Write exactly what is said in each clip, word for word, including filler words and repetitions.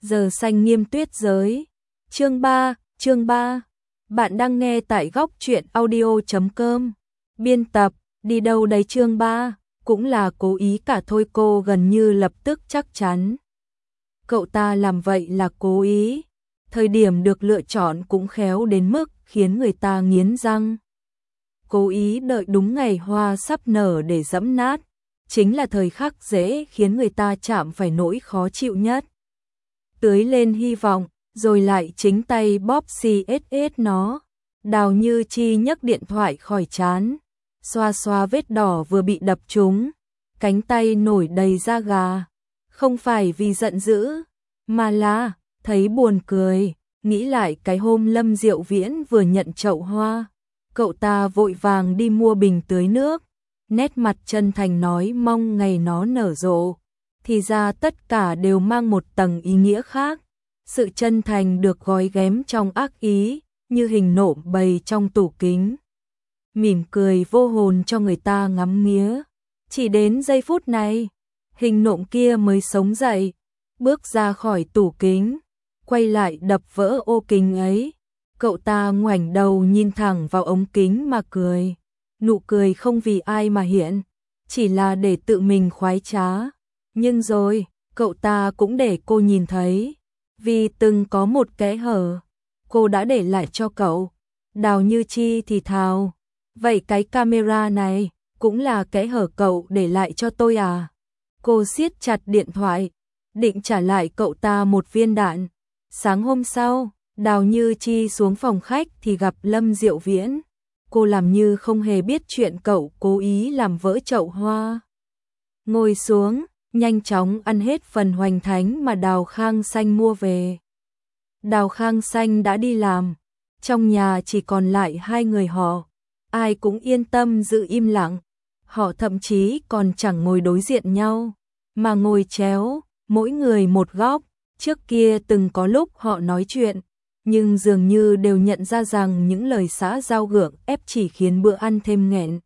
Giờ xanh nghiêm tuyết giới. Chương ba, chương ba. Bạn đang nghe tại góc truyện audio chấm com. Biên tập, đi đâu đấy chương ba, cũng là cố ý cả thôi cô gần như lập tức chắc chắn. Cậu ta làm vậy là cố ý. Thời điểm được lựa chọn cũng khéo đến mức khiến người ta nghiến răng. Cố ý đợi đúng ngày hoa sắp nở để giẫm nát, chính là thời khắc dễ khiến người ta chạm phải nỗi khó chịu nhất. Tưới lên hy vọng, rồi lại chính tay bóp xì ét ét nó. Đào Như Chi nhấc điện thoại khỏi trán, xoa xoa vết đỏ vừa bị đập trúng, cánh tay nổi đầy da gà. Không phải vì giận dữ, mà là thấy buồn cười, nghĩ lại cái hôm Lâm Diệu Viễn vừa nhận chậu hoa, cậu ta vội vàng đi mua bình tưới nước, nét mặt chân thành nói mong ngày nó nở rộ. Thì ra tất cả đều mang một tầng ý nghĩa khác. Sự chân thành được gói ghém trong ác ý, như hình nộm bày trong tủ kính. Mỉm cười vô hồn cho người ta ngắm nghía. Chỉ đến giây phút này, hình nộm kia mới sống dậy, bước ra khỏi tủ kính, quay lại đập vỡ ô kính ấy. Cậu ta ngoảnh đầu nhìn thẳng vào ống kính mà cười. Nụ cười không vì ai mà hiện, chỉ là để tự mình khoái trá. Nhưng rồi, cậu ta cũng để cô nhìn thấy, vì từng có một kẽ hở, cô đã để lại cho cậu. Đào Như Chi thì thào, vậy cái camera này cũng là kẽ hở cậu để lại cho tôi à? Cô siết chặt điện thoại, định trả lại cậu ta một viên đạn. Sáng hôm sau, Đào Như Chi xuống phòng khách thì gặp Lâm Diệu Viễn. Cô làm như không hề biết chuyện cậu cố ý làm vỡ chậu hoa. Ngồi xuống, nhanh chóng ăn hết phần hoành thánh mà Đào Khang Xanh mua về. Đào Khang Xanh đã đi làm, trong nhà chỉ còn lại hai người họ, ai cũng yên tâm giữ im lặng. Họ thậm chí còn chẳng ngồi đối diện nhau, mà ngồi chéo, mỗi người một góc. Trước kia từng có lúc họ nói chuyện, nhưng dường như đều nhận ra rằng những lời xã giao gượng ép chỉ khiến bữa ăn thêm nghẹn,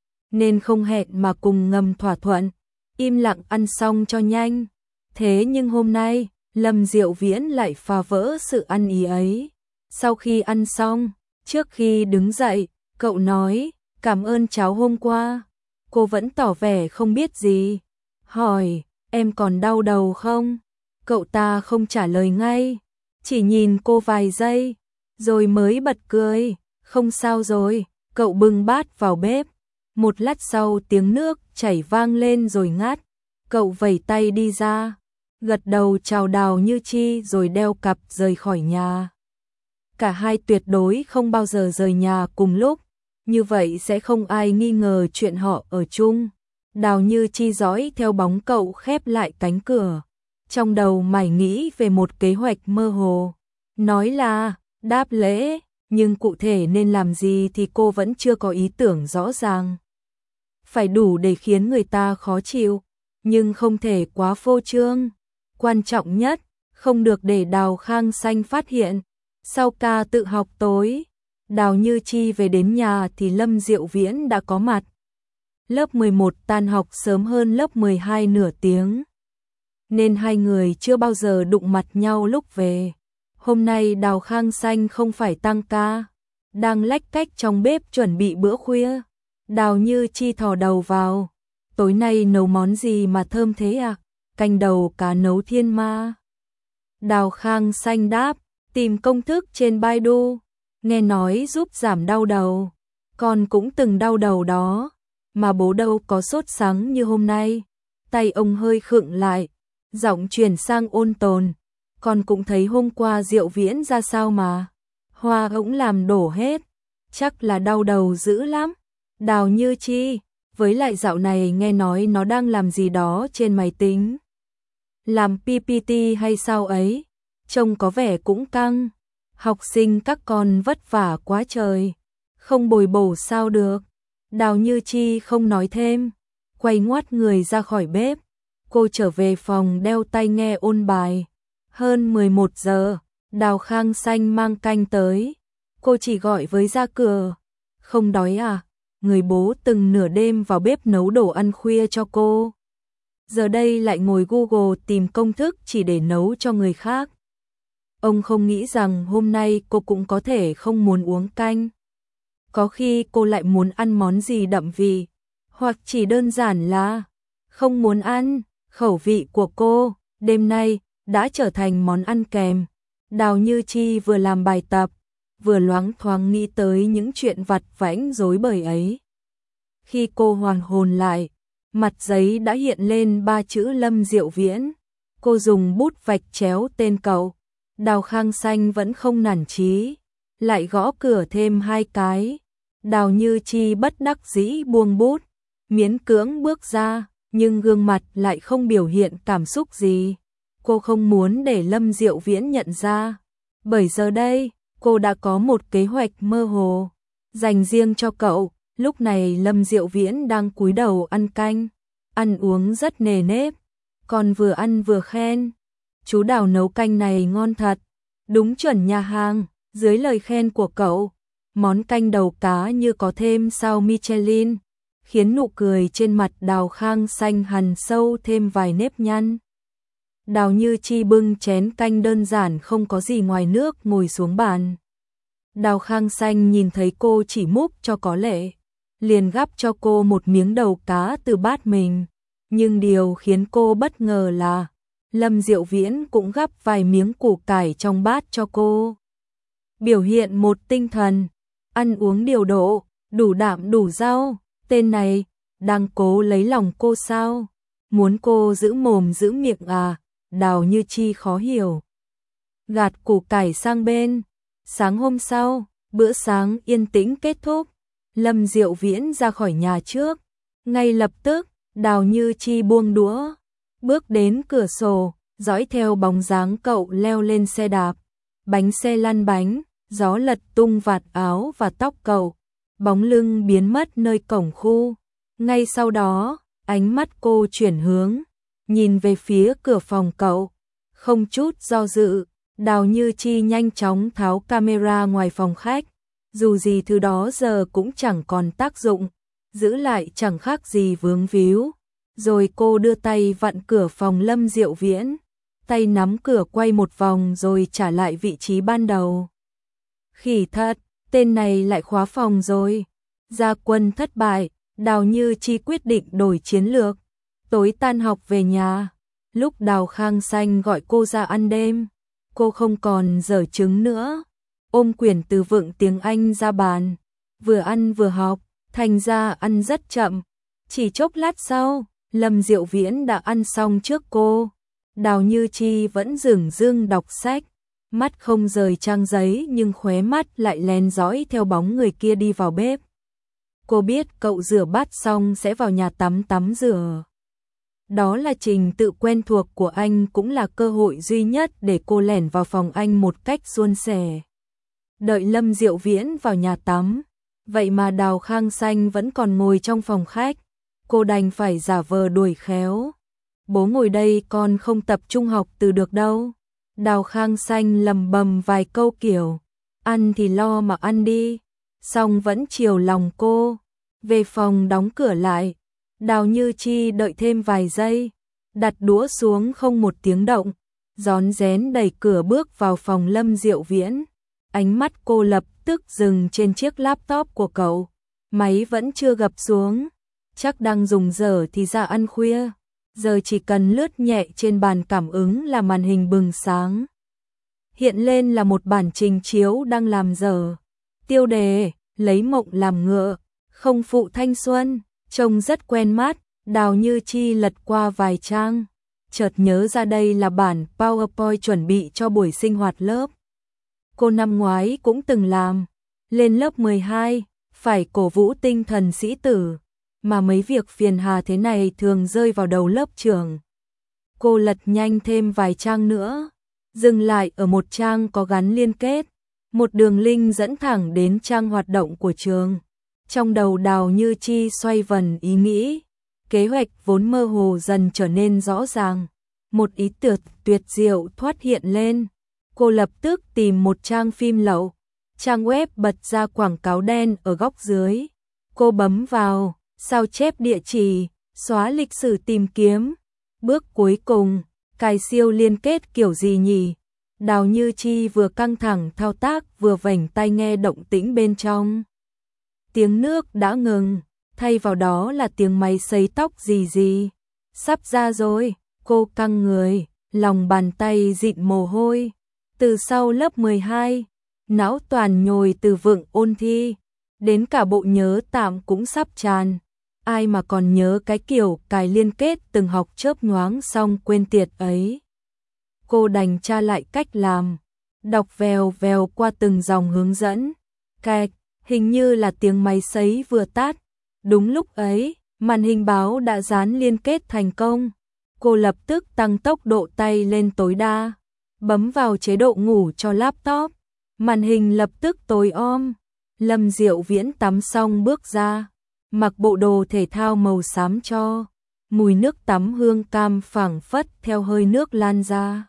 nên không hẹn mà cùng ngầm thỏa thuận, im lặng ăn xong cho nhanh. Thế nhưng hôm nay, Lâm Diệu Viễn lại phá vỡ sự ăn ý ấy. Sau khi ăn xong, trước khi đứng dậy, cậu nói, cảm ơn cháu hôm qua. Cô vẫn tỏ vẻ không biết gì. Hỏi, em còn đau đầu không? Cậu ta không trả lời ngay, chỉ nhìn cô vài giây, rồi mới bật cười. Không sao rồi, cậu bưng bát vào bếp. Một lát sau tiếng nước chảy vang lên rồi ngắt. Cậu vẩy tay đi ra, gật đầu chào Đào Như Chi rồi đeo cặp rời khỏi nhà. Cả hai tuyệt đối không bao giờ rời nhà cùng lúc, như vậy sẽ không ai nghi ngờ chuyện họ ở chung. Đào Như Chi dõi theo bóng cậu khép lại cánh cửa, trong đầu mải nghĩ về một kế hoạch mơ hồ. Nói là đáp lễ, nhưng cụ thể nên làm gì thì cô vẫn chưa có ý tưởng rõ ràng. Phải đủ để khiến người ta khó chịu, nhưng không thể quá phô trương. Quan trọng nhất, không được để Đào Khang Xanh phát hiện. Sau ca tự học tối, Đào Như Chi về đến nhà thì Lâm Diệu Viễn đã có mặt. Lớp mười một tan học sớm hơn lớp mười hai nửa tiếng, nên hai người chưa bao giờ đụng mặt nhau lúc về. Hôm nay Đào Khang Xanh không phải tăng ca, đang lách cách trong bếp chuẩn bị bữa khuya. Đào Như Chi thò đầu vào, tối nay nấu món gì mà thơm thế à? Canh đầu cá nấu thiên ma. Đào Khang Xanh đáp, tìm công thức trên Baidu, nghe nói giúp giảm đau đầu. Con cũng từng đau đầu đó, mà bố đâu có sốt sắng như hôm nay. Tay ông hơi khựng lại, giọng chuyển sang ôn tồn. Con cũng thấy hôm qua Diệu Viễn ra sao mà. Hoa ống làm đổ hết, chắc là đau đầu dữ lắm. Đào Như Chi, với lại dạo này nghe nói nó đang làm gì đó trên máy tính. Làm pê pê tê hay sao ấy, trông có vẻ cũng căng. Học sinh các con vất vả quá trời, không bồi bổ sao được. Đào Như Chi không nói thêm, quay ngoắt người ra khỏi bếp. Cô trở về phòng đeo tai nghe ôn bài. Hơn mười một giờ, Đào Khang Xanh mang canh tới. Cô chỉ gọi với ra cửa, không đói à? Người bố từng nửa đêm vào bếp nấu đồ ăn khuya cho cô. giờ đây lại ngồi Google tìm công thức chỉ để nấu cho người khác. Ông không nghĩ rằng hôm nay cô cũng có thể không muốn uống canh. Có khi cô lại muốn ăn món gì đậm vị, hoặc chỉ đơn giản là không muốn ăn. Khẩu vị của cô, đêm nay, đã trở thành món ăn kèm. Đào Như Chi vừa làm bài tập, vừa loáng thoáng nghĩ tới những chuyện vặt vãnh rối bời ấy. Khi cô hoàn hồn lại, mặt giấy đã hiện lên ba chữ Lâm Diệu Viễn. Cô dùng bút vạch chéo tên cậu. Đào Khang Xanh vẫn không nản chí, lại gõ cửa thêm hai cái. Đào Như Chi bất đắc dĩ buông bút, miễn cưỡng bước ra, nhưng gương mặt lại không biểu hiện cảm xúc gì. Cô không muốn để Lâm Diệu Viễn nhận ra, bởi giờ đây, cô đã có một kế hoạch mơ hồ, dành riêng cho cậu. Lúc này Lâm Diệu Viễn đang cúi đầu ăn canh, ăn uống rất nề nếp, còn vừa ăn vừa khen. Chú Đào nấu canh này ngon thật, đúng chuẩn nhà hàng. Dưới lời khen của cậu, món canh đầu cá như có thêm sao Michelin, khiến nụ cười trên mặt Đào Khang Xanh hằn sâu thêm vài nếp nhăn. Đào Như Chi bưng chén canh đơn giản không có gì ngoài nước ngồi xuống bàn. Đào Khang Xanh nhìn thấy cô chỉ múc cho có lệ, liền gắp cho cô một miếng đầu cá từ bát mình. Nhưng điều khiến cô bất ngờ là Lâm Diệu Viễn cũng gắp vài miếng củ cải trong bát cho cô. Biểu hiện một tinh thần, ăn uống điều độ, đủ đạm đủ rau. Tên này, đang cố lấy lòng cô sao? Muốn cô giữ mồm giữ miệng à? Đào Như Chi khó hiểu. Gạt củ cải sang bên. Sáng hôm sau, bữa sáng yên tĩnh kết thúc. Lâm Diệu Viễn ra khỏi nhà trước. Ngay lập tức, Đào Như Chi buông đũa, bước đến cửa sổ, dõi theo bóng dáng cậu leo lên xe đạp. Bánh xe lăn bánh, gió lật tung vạt áo và tóc cậu. Bóng lưng biến mất nơi cổng khu. Ngay sau đó, ánh mắt cô chuyển hướng, nhìn về phía cửa phòng cậu. Không chút do dự, Đào Như Chi nhanh chóng tháo camera ngoài phòng khách. Dù gì thứ đó giờ cũng chẳng còn tác dụng, giữ lại chẳng khác gì vướng víu. Rồi cô đưa tay vặn cửa phòng Lâm Diệu Viễn, tay nắm cửa quay một vòng rồi trả lại vị trí ban đầu. Khỉ thật, tên này lại khóa phòng rồi. Gia quân thất bại, Đào Như Chi quyết định đổi chiến lược. Tối tan học về nhà, lúc Đào Khang Xanh gọi cô ra ăn đêm, cô không còn giở trứng nữa, ôm quyển từ vựng tiếng Anh ra bàn, vừa ăn vừa học, thành ra ăn rất chậm. Chỉ chốc lát sau, Lâm Diệu Viễn đã ăn xong trước cô. Đào Như Chi vẫn dửng dưng đọc sách, mắt không rời trang giấy nhưng khóe mắt lại lén dõi theo bóng người kia đi vào bếp. Cô biết cậu rửa bát xong sẽ vào nhà tắm tắm rửa. Đó là trình tự quen thuộc của anh, cũng là cơ hội duy nhất để cô lẻn vào phòng anh một cách suôn sẻ. Đợi Lâm Diệu Viễn vào nhà tắm, vậy mà Đào Khang Xanh vẫn còn ngồi trong phòng khách. Cô đành phải giả vờ đuổi khéo. Bố ngồi đây con không tập trung học từ được đâu. Đào Khang Xanh lầm bầm vài câu kiểu, ăn thì lo mà ăn đi. Xong vẫn chiều lòng cô. Về phòng đóng cửa lại, Đào Như Chi đợi thêm vài giây, đặt đũa xuống không một tiếng động, rón rén đẩy cửa bước vào phòng Lâm Diệu Viễn. Ánh mắt cô lập tức dừng trên chiếc laptop của cậu. Máy vẫn chưa gập xuống, chắc đang dùng dở thì ra ăn khuya. Giờ chỉ cần lướt nhẹ trên bàn cảm ứng là màn hình bừng sáng. Hiện lên là một bản trình chiếu đang làm dở. Tiêu đề, lấy mộng làm ngựa, không phụ thanh xuân, trông rất quen mắt. Đào Như Chi lật qua vài trang, chợt nhớ ra đây là bản PowerPoint chuẩn bị cho buổi sinh hoạt lớp. Cô năm ngoái cũng từng làm, lên lớp mười hai, phải cổ vũ tinh thần sĩ tử, mà mấy việc phiền hà thế này thường rơi vào đầu lớp trưởng. Cô lật nhanh thêm vài trang nữa, dừng lại ở một trang có gắn liên kết, một đường link dẫn thẳng đến trang hoạt động của trường. Trong đầu Đào Như Chi xoay vần ý nghĩ, kế hoạch vốn mơ hồ dần trở nên rõ ràng. Một ý tưởng tuyệt diệu thoát hiện lên. Cô lập tức tìm một trang phim lậu. Trang web bật ra quảng cáo đen ở góc dưới. Cô bấm vào, sao chép địa chỉ, xóa lịch sử tìm kiếm. Bước cuối cùng, cài siêu liên kết kiểu gì nhỉ? Đào Như Chi vừa căng thẳng thao tác vừa vểnh tai nghe động tĩnh bên trong. Tiếng nước đã ngừng, thay vào đó là tiếng máy sấy tóc gì gì. Sắp ra rồi, cô căng người, lòng bàn tay dịn mồ hôi. Từ sau lớp mười hai, não toàn nhồi từ vựng ôn thi, đến cả bộ nhớ tạm cũng sắp tràn. Ai mà còn nhớ cái kiểu cài liên kết từng học chớp nhoáng xong quên tiệt ấy. Cô đành tra lại cách làm, đọc vèo vèo qua từng dòng hướng dẫn. Cạch, hình như là tiếng máy sấy vừa tắt. Đúng lúc ấy, màn hình báo đã dán liên kết thành công. Cô lập tức tăng tốc độ tay lên tối đa, bấm vào chế độ ngủ cho laptop. Màn hình lập tức tối om. Lâm Diệu Viễn tắm xong bước ra, mặc bộ đồ thể thao màu xám cho, mùi nước tắm hương cam phảng phất theo hơi nước lan ra.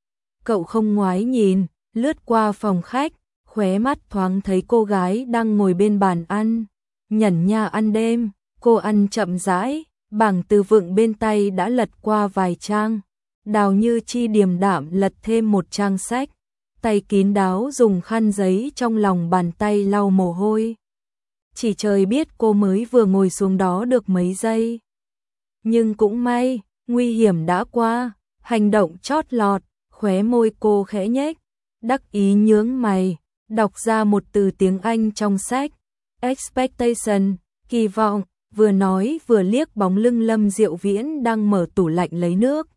Cậu không ngoái nhìn, lướt qua phòng khách, khóe mắt thoáng thấy cô gái đang ngồi bên bàn ăn, nhẩn nha ăn đêm. Cô ăn chậm rãi, bảng từ vựng bên tay đã lật qua vài trang. Đào Như Chi điềm đạm lật thêm một trang sách, tay kín đáo dùng khăn giấy trong lòng bàn tay lau mồ hôi. Chỉ trời biết cô mới vừa ngồi xuống đó được mấy giây. Nhưng cũng may, nguy hiểm đã qua, hành động chót lọt, khóe môi cô khẽ nhếch, đắc ý nhướng mày, đọc ra một từ tiếng Anh trong sách. Expectation, kỳ vọng, vừa nói vừa liếc bóng lưng Lâm Diệu Viễn đang mở tủ lạnh lấy nước.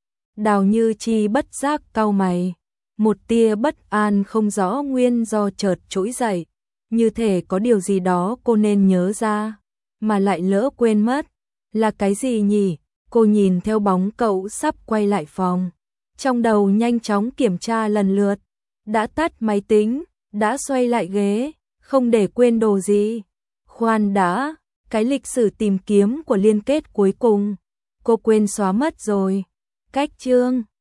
Đào Như Chi bất giác cau mày, một tia bất an không rõ nguyên do chợt trỗi dậy, như thể có điều gì đó cô nên nhớ ra, mà lại lỡ quên mất. Là cái gì nhỉ? Cô nhìn theo bóng cậu sắp quay lại phòng, trong đầu nhanh chóng kiểm tra lần lượt, đã tắt máy tính, đã xoay lại ghế, không để quên đồ gì. Khoan đã, cái lịch sử tìm kiếm của liên kết cuối cùng, cô quên xóa mất rồi. Cách chương